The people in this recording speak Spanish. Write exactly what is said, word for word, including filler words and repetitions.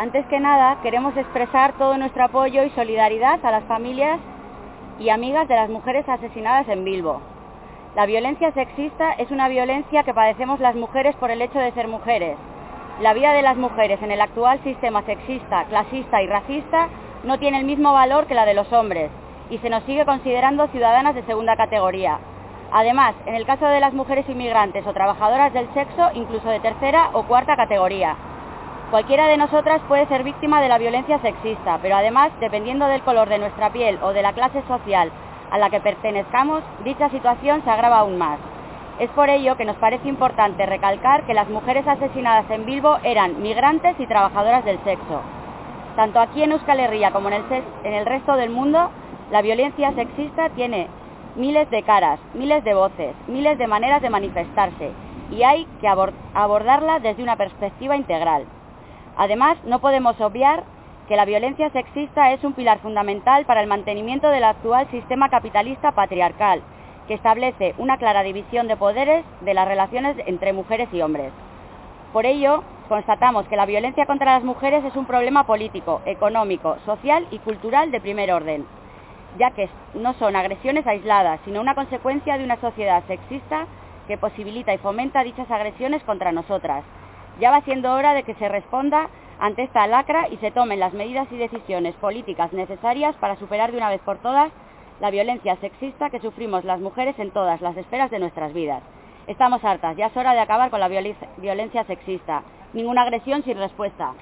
Antes que nada, queremos expresar todo nuestro apoyo y solidaridad a las familias y amigas de las mujeres asesinadas en Bilbo. La violencia sexista es una violencia que padecemos las mujeres por el hecho de ser mujeres. La vida de las mujeres en el actual sistema sexista, clasista y racista no tiene el mismo valor que la de los hombres y se nos sigue considerando ciudadanas de segunda categoría. Además, en el caso de las mujeres inmigrantes o trabajadoras del sexo, incluso de tercera o cuarta categoría. Cualquiera de nosotras puede ser víctima de la violencia sexista, pero además, dependiendo del color de nuestra piel o de la clase social a la que pertenezcamos, dicha situación se agrava aún más. Es por ello que nos parece importante recalcar que las mujeres asesinadas en Bilbo eran migrantes y trabajadoras del sexo. Tanto aquí en Euskal Herria como en el, en el resto del mundo, la violencia sexista tiene miles de caras, miles de voces, miles de maneras de manifestarse, y hay que abordarla desde una perspectiva integral. Además, no podemos obviar que la violencia sexista es un pilar fundamental para el mantenimiento del actual sistema capitalista patriarcal, que establece una clara división de poderes de las relaciones entre mujeres y hombres. Por ello, constatamos que la violencia contra las mujeres es un problema político, económico, social y cultural de primer orden, ya que no son agresiones aisladas, sino una consecuencia de una sociedad sexista que posibilita y fomenta dichas agresiones contra nosotras. Ya va siendo hora de que se responda ante esta lacra y se tomen las medidas y decisiones políticas necesarias para superar de una vez por todas la violencia sexista que sufrimos las mujeres en todas las esferas de nuestras vidas. Estamos hartas, ya es hora de acabar con la violencia sexista. Ninguna agresión sin respuesta.